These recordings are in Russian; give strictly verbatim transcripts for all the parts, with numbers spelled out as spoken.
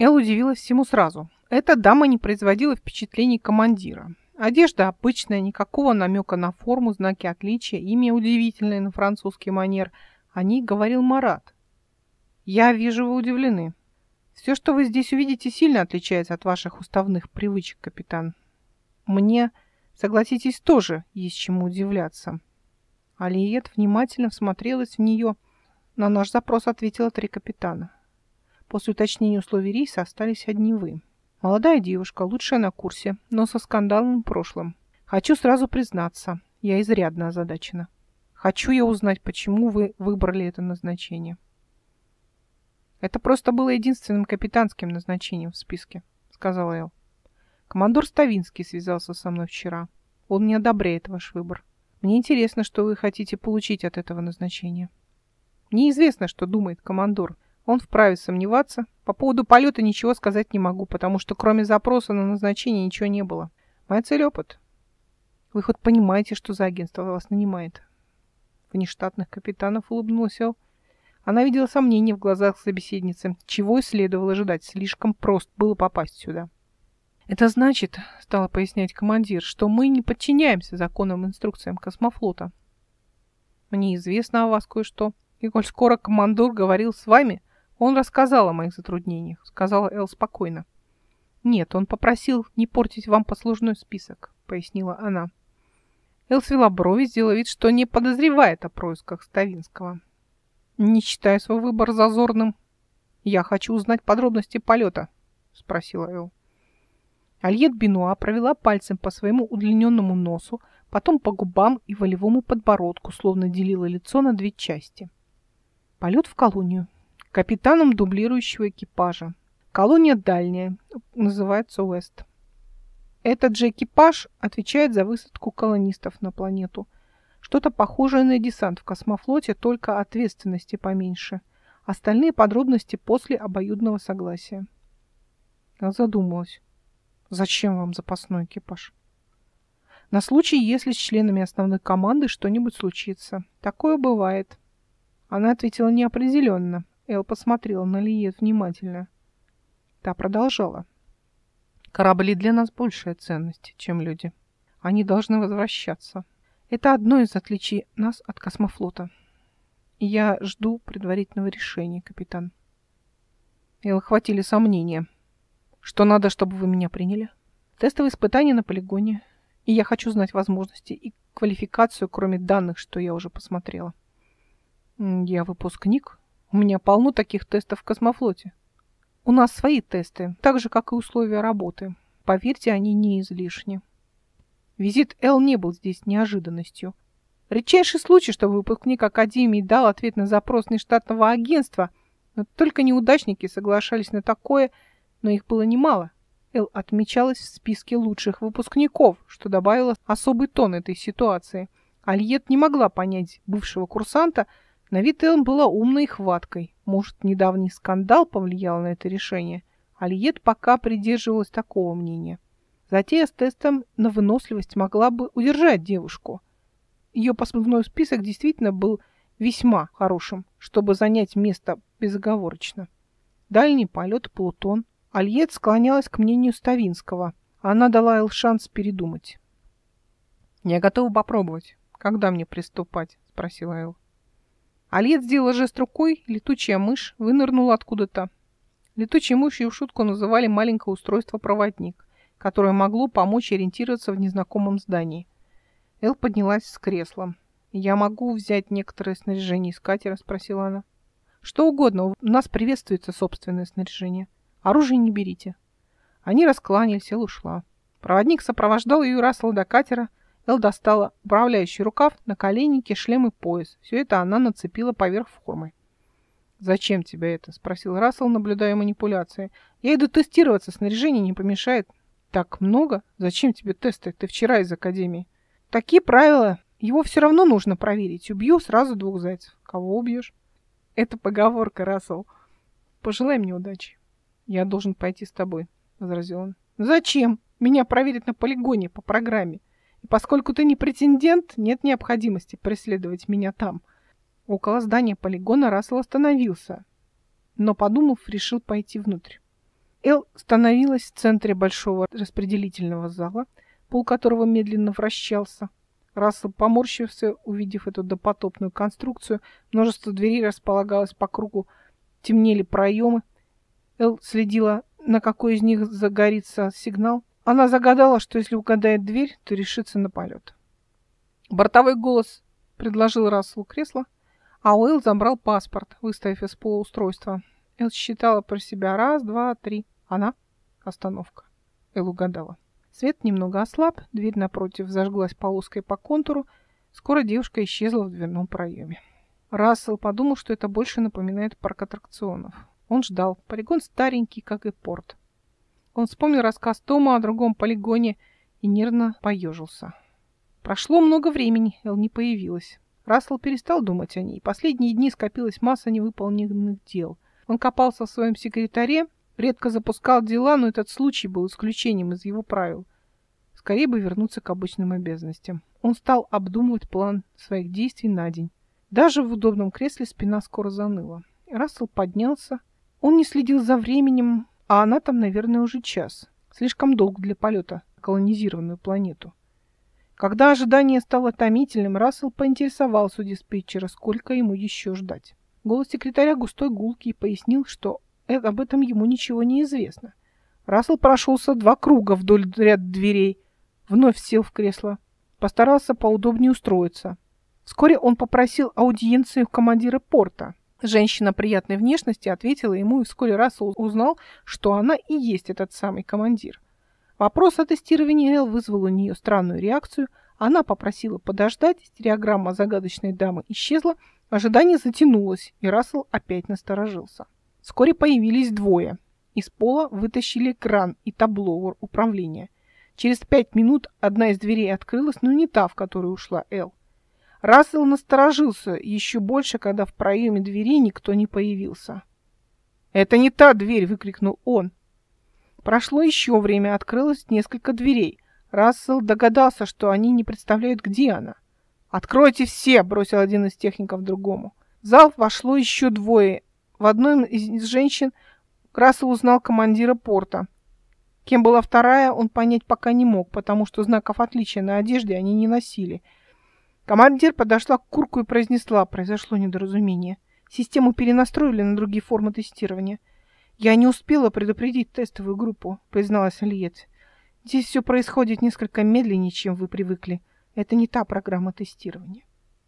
Эл удивилась всему сразу. Эта дама не производила впечатлений командира. Одежда обычная, никакого намека на форму, знаки отличия, имя удивительное на французский манер. О ней говорил Марат. «Я вижу, вы удивлены. Все, что вы здесь увидите, сильно отличается от ваших уставных привычек, капитан. Мне, согласитесь, тоже есть чему удивляться». Алиет внимательно всмотрелась в нее. На наш запрос ответила три капитана. После уточнения условий рейса остались одни вы. Молодая девушка, лучшая на курсе, но со скандальным прошлым. Хочу сразу признаться, я изрядно озадачена. Хочу я узнать, почему вы выбрали это назначение. Это просто было единственным капитанским назначением в списке, сказала Эл. Командор Ставинский связался со мной вчера. Он не одобряет ваш выбор. Мне интересно, что вы хотите получить от этого назначения. Неизвестно, что думает командор. Он вправе сомневаться. По поводу полета ничего сказать не могу, потому что кроме запроса на назначение ничего не было. Моя цель — опыт. Вы хоть понимаете, что за агентство вас нанимает? Внештатных капитанов улыбнулась Эл. Она видела сомнения в глазах собеседницы. Чего и следовало ожидать. Слишком просто было попасть сюда. Это значит, стала пояснять командир, что мы не подчиняемся законам и инструкциям космофлота. Мне известно о вас кое-что. И коль скоро командор говорил с вами, он рассказал о моих затруднениях, сказала Эл спокойно. Нет, он попросил не портить вам послужной список, пояснила она. Эл свела брови, сделала вид, что не подозревает о происках Ставинского. Не считая свой выбор зазорным, я хочу узнать подробности полета, спросила Эл. Альет Бенуа провела пальцем по своему удлиненному носу, потом по губам и волевому подбородку, словно делила лицо на две части. Полет в колонию. Капитаном дублирующего экипажа. Колония дальняя, называется Уэст. Этот же экипаж отвечает за высадку колонистов на планету. Что-то похожее на десант в космофлоте, только ответственности поменьше. Остальные подробности после обоюдного согласия. Я задумалась. Зачем вам запасной экипаж? На случай, если с членами основной команды что-нибудь случится. Такое бывает. Она ответила неопределенно. Эл посмотрела на Лиет внимательно. Та продолжала. Корабли для нас большая ценность, чем люди. Они должны возвращаться. Это одно из отличий нас от космофлота. И я жду предварительного решения, капитан. Эл охватили сомнения. Что надо, чтобы вы меня приняли? Тестовые испытания на полигоне. И я хочу знать возможности и квалификацию, кроме данных, что я уже посмотрела. Я выпускник. У меня полно таких тестов в космофлоте. У нас свои тесты, так же, как и условия работы. Поверьте, они не излишни. Визит Эл не был здесь неожиданностью. Редчайший случай, чтобы выпускник Академии дал ответ на запрос нештатного агентства, но только неудачники соглашались на такое, но их было немало. Эл отмечалась в списке лучших выпускников, что добавило особый тон этой ситуации. Альет не могла понять бывшего курсанта. На вид Эл была умной и хваткой. Может, недавний скандал повлиял на это решение? Альет пока придерживалась такого мнения. Затея с тестом на выносливость могла бы удержать девушку. Ее послужной список действительно был весьма хорошим, чтобы занять место безоговорочно. Дальний полет, Плутон. Альет склонялась к мнению Ставинского. Она дала Эл шанс передумать. «Я готова попробовать. Когда мне приступать?» — спросила Эл. Альет сделала жест рукой, летучая мышь вынырнула откуда-то. Летучей мышью в шутку называли маленькое устройство-проводник, которое могло помочь ориентироваться в незнакомом здании. Эл поднялась с кресла. «Я могу взять некоторое снаряжение из катера?» — спросила она. «Что угодно. У нас приветствуется собственное снаряжение. Оружие не берите». Они раскланялись, Эл ушла. Проводник сопровождал ее Рассела до катера. Эл достала управляющий рукав, наколенники, шлем и пояс. Все это она нацепила поверх формы. «Зачем тебе это?» — спросил Рассел, наблюдая манипуляции. «Я иду тестироваться, снаряжение не помешает». «Так много? Зачем тебе тесты? Ты вчера из академии». «Такие правила. Его все равно нужно проверить. Убью сразу двух зайцев». «Кого убьешь?» «Это поговорка, Рассел. Пожелай мне удачи». «Я должен пойти с тобой», — возразил он. «Зачем? Меня проверят на полигоне по программе. И поскольку ты не претендент, нет необходимости преследовать меня там». Около здания полигона Рассел остановился, но, подумав, решил пойти внутрь. Эл становилась в центре большого распределительного зала, пол которого медленно вращался. Рассел поморщился, увидев эту допотопную конструкцию. Множество дверей располагалось по кругу, темнели проемы. Эл следила, на какой из них загорится сигнал. Она загадала, что если угадает дверь, то решится на полет. Бортовой голос предложил Расселу кресло, а Уэлл забрал паспорт, выставив из пола устройство. Эл считала про себя раз, два, три. Она — остановка. Эл угадала. Свет немного ослаб, дверь напротив зажглась полоской по контуру. Скоро девушка исчезла в дверном проеме. Рассел подумал, что это больше напоминает парк аттракционов. Он ждал. Полигон старенький, как и порт. Он вспомнил рассказ Тома о другом полигоне и нервно поежился. Прошло много времени, Эл не появилась. Рассел перестал думать о ней. Последние дни скопилась масса невыполненных дел. Он копался в своем секретаре, редко запускал дела, но этот случай был исключением из его правил. Скорее бы вернуться к обычным обязанностям. Он стал обдумывать план своих действий на день. Даже в удобном кресле спина скоро заныла. Рассел поднялся. Он не следил за временем, а она там, наверное, уже час. Слишком долго для полета на колонизированную планету. Когда ожидание стало томительным, Рассел поинтересовался у диспетчера, сколько ему еще ждать. Голос секретаря густой гулкий пояснил, что об этом ему ничего не известно. Рассел прошелся два круга вдоль ряда дверей, вновь сел в кресло, постарался поудобнее устроиться. Вскоре он попросил аудиенции у командира порта. Женщина приятной внешности ответила ему, и вскоре Рассел узнал, что она и есть этот самый командир. Вопрос о тестировании Эл вызвал у нее странную реакцию. Она попросила подождать, стереограмма загадочной дамы исчезла, ожидание затянулось, и Рассел опять насторожился. Вскоре появились двое. Из пола вытащили кран и табло управления. Через пять минут одна из дверей открылась, но не та, в которую ушла Эл. Рассел насторожился еще больше, когда в проеме двери никто не появился. «Это не та дверь!» — выкрикнул он. Прошло еще время, открылось несколько дверей. Рассел догадался, что они не представляют, где она. «Откройте все!» — бросил один из техников другому. В зал вошло еще двое. В одной из женщин Рассел узнал командира порта. Кем была вторая, он понять пока не мог, потому что знаков отличия на одежде они не носили. Командир подошла к Курку и произнесла: произошло недоразумение. Систему перенастроили на другие формы тестирования. «Я не успела предупредить тестовую группу», — призналась Альет. «Здесь все происходит несколько медленнее, чем вы привыкли. Это не та программа тестирования».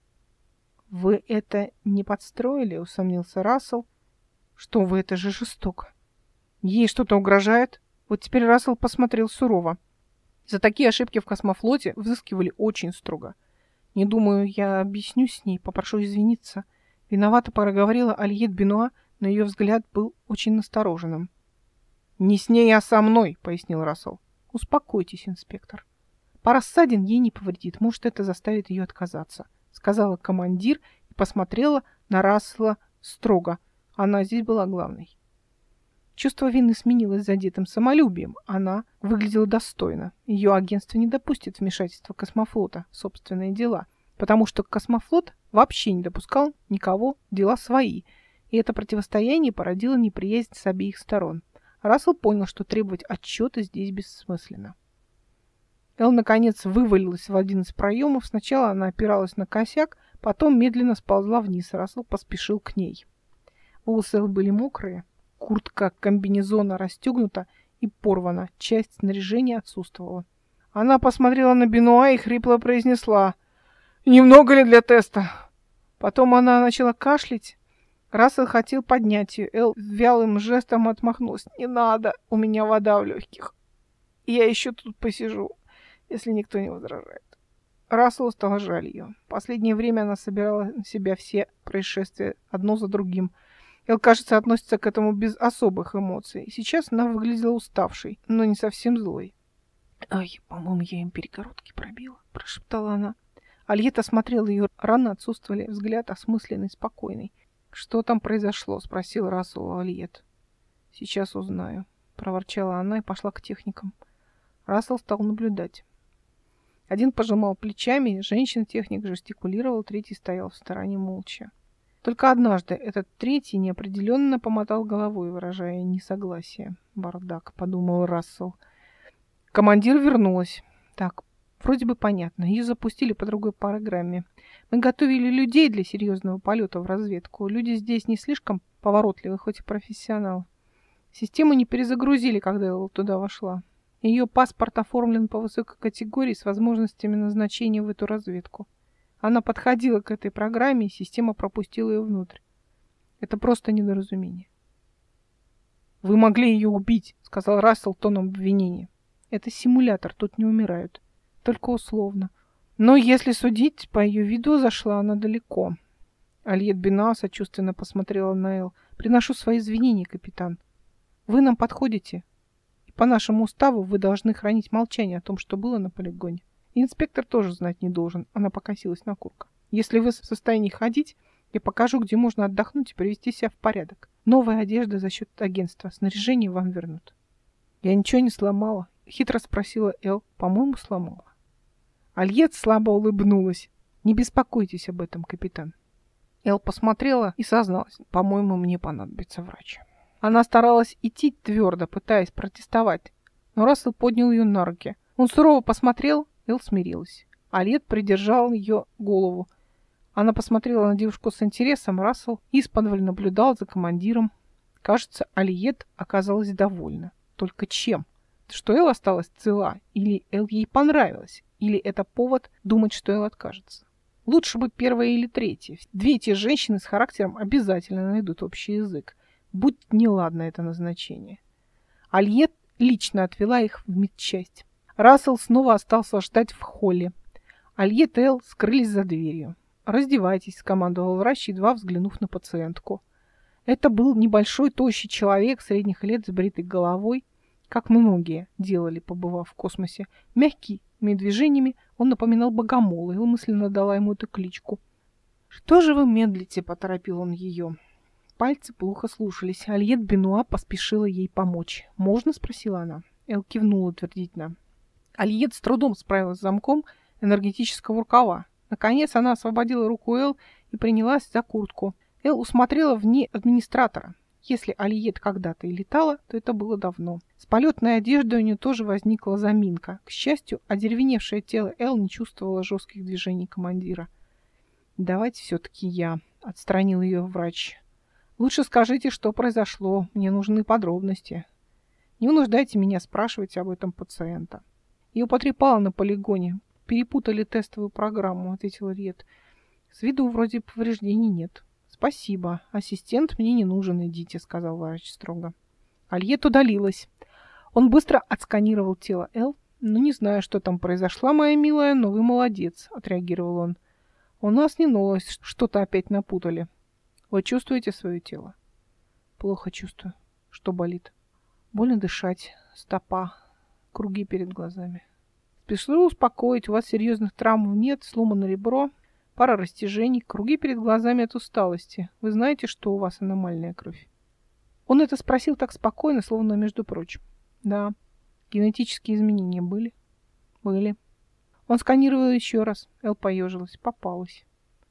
«Вы это не подстроили?» — усомнился Рассел. «Что вы, это же жестоко. Ей что-то угрожает?» Вот теперь Рассел посмотрел сурово. За такие ошибки в космофлоте взыскивали очень строго. «Не думаю, я объясню с ней, попрошу извиниться». Виновато проговорила Альет Бенуа, но ее взгляд был очень настороженным. «Не с ней, а со мной», — пояснил Рассел. «Успокойтесь, инспектор. Пара ссадин ей не повредит, может, это заставит ее отказаться», — сказала командир и посмотрела на Рассела строго. Она здесь была главной. Чувство вины сменилось задетым самолюбием. Она выглядела достойно. Ее агентство не допустит вмешательства космофлота в собственные дела, потому что космофлот вообще не допускал никого, дела свои, и это противостояние породило неприязнь с обеих сторон. Рассел понял, что требовать отчета здесь бессмысленно. Эл, наконец, вывалилась в один из проемов. Сначала она опиралась на косяк, потом медленно сползла вниз. Рассел поспешил к ней. Волосы Эл были мокрые, куртка комбинезона расстегнута и порвана, часть снаряжения отсутствовала. Она посмотрела на Бенуа и хрипло произнесла: «Немного ли для теста?» Потом она начала кашлять. Рассел хотел поднять ее. Эл вялым жестом отмахнулась. «Не надо, у меня вода в легких. Я еще тут посижу, если никто не возражает». Расселу стало жаль ее. В последнее время она собирала на себя все происшествия одно за другим. Эл, кажется, относится к этому без особых эмоций. Сейчас она выглядела уставшей, но не совсем злой. «Ай, по-моему, я им перегородки пробила», — прошептала она. Альета смотрела ее, раны отсутствовали, взгляд осмысленный, спокойный. «Что там произошло?» — спросил Рассел Альет. «Сейчас узнаю», — проворчала она и пошла к техникам. Рассел стал наблюдать. Один пожимал плечами, женщина-техник жестикулировал, третий стоял в стороне молча. Только однажды этот третий неопределенно помотал головой, выражая несогласие. «Бардак», — подумал Рассел. Командир вернулась. Так, вроде бы понятно. Ее запустили по другой программе. Мы готовили людей для серьезного полета в разведку. Люди здесь не слишком поворотливы, хоть и профессионалы. Систему не перезагрузили, когда я туда вошла. Ее паспорт оформлен по высокой категории с возможностями назначения в эту разведку. Она подходила к этой программе, и система пропустила ее внутрь. Это просто недоразумение. «Вы могли ее убить», — сказал Рассел тоном обвинения. «Это симулятор, тут не умирают. Только условно. Но если судить, по ее виду зашла она далеко». Альет Бенуа сочувственно посмотрела на Эл. «Приношу свои извинения, капитан. Вы нам подходите. И по нашему уставу вы должны хранить молчание о том, что было на полигоне. Инспектор тоже знать не должен». Она покосилась на Курка. «Если вы в состоянии ходить, я покажу, где можно отдохнуть и привести себя в порядок. Новая одежда за счет агентства. Снаряжение вам вернут». «Я ничего не сломала?» — хитро спросила Эл. «По-моему, сломала». Альет слабо улыбнулась. «Не беспокойтесь об этом, капитан». Эл посмотрела и созналась. «По-моему, мне понадобится врач». Она старалась идти твердо, пытаясь протестовать, но Рассел поднял ее на руки. Он сурово посмотрел, Эл смирилась. Альет придержал ее голову. Она посмотрела на девушку с интересом, Рассел исподволь наблюдал за командиром. Кажется, Альет оказалась довольна. Только чем? Что Эл осталась цела? Или Эл ей понравилось? Или это повод думать, что Эл откажется? Лучше бы первое или третье. Две эти женщины с характером обязательно найдут общий язык. Будь неладно это назначение. Альет лично отвела их в медчасть. Рассел снова остался ждать в холле. Альет и Эл скрылись за дверью. «Раздевайтесь», — скомандовал врач, едва взглянув на пациентку. Это был небольшой, тощий человек средних лет с бритой головой, как многие делали, побывав в космосе. Мягкими движениями он напоминал богомола, и мысленно дала ему эту кличку. «Что же вы медлите?» — поторопил он ее. Пальцы плохо слушались. Альет Бенуа поспешила ей помочь. «Можно?» — спросила она. Эл кивнула утвердительно. Альет с трудом справилась с замком энергетического рукава. Наконец она освободила руку Эл и принялась за куртку. Эл усмотрела в ней администратора. Если Альет когда-то и летала, то это было давно. С полетной одеждой у нее тоже возникла заминка. К счастью, одеревеневшее тело Эл не чувствовало жестких движений командира. «Давайте все-таки я», — отстранил ее врач. «Лучше скажите, что произошло. Мне нужны подробности. Не вынуждайте меня спрашивать об этом пациента». «Ее потрепало на полигоне. Перепутали тестовую программу», — ответил Риет. «С виду вроде повреждений нет». «Спасибо. Ассистент мне не нужен, идите», — сказал врач строго. Альет удалилась. Он быстро отсканировал тело Эл. «Ну, не знаю, что там произошло, моя милая, но вы молодец», — отреагировал он. «У нас не новость, что-то опять напутали. Вы чувствуете свое тело?» «Плохо чувствую. Что болит?» «Больно дышать. Стопа. Круги перед глазами». «Спешу успокоить, у вас серьезных травм нет, сломано ребро, пара растяжений, круги перед глазами от усталости. Вы знаете, что у вас аномальная кровь?» Он это спросил так спокойно, словно между прочим. «Да. Генетические изменения были?» «Были». Он сканировал еще раз. Эл поежилась. Попалась.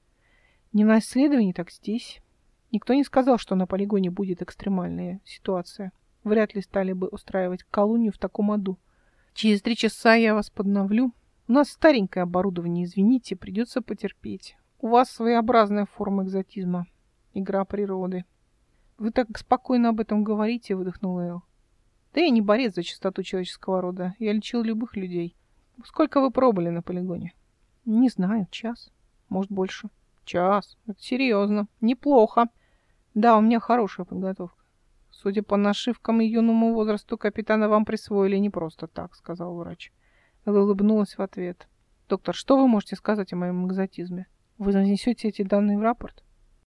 «Не на исследовании, так здесь. Никто не сказал, что на полигоне будет экстремальная ситуация. Вряд ли стали бы устраивать колонию в таком аду. Через три часа я вас подновлю. У нас старенькое оборудование, извините, придется потерпеть. У вас своеобразная форма экзотизма. Игра природы». «Вы так спокойно об этом говорите», — выдохнула Эл. «Да я не борец за чистоту человеческого рода. Я лечил любых людей. Сколько вы пробыли на полигоне?» «Не знаю, час. Может, больше». «Час. Это серьезно. Неплохо. Да, у меня хорошая подготовка. Судя по нашивкам и юному возрасту, капитана вам присвоили не просто так», — сказал врач. Эл улыбнулась в ответ. «Доктор, что вы можете сказать о моем экзотизме? Вы занесете эти данные в рапорт?»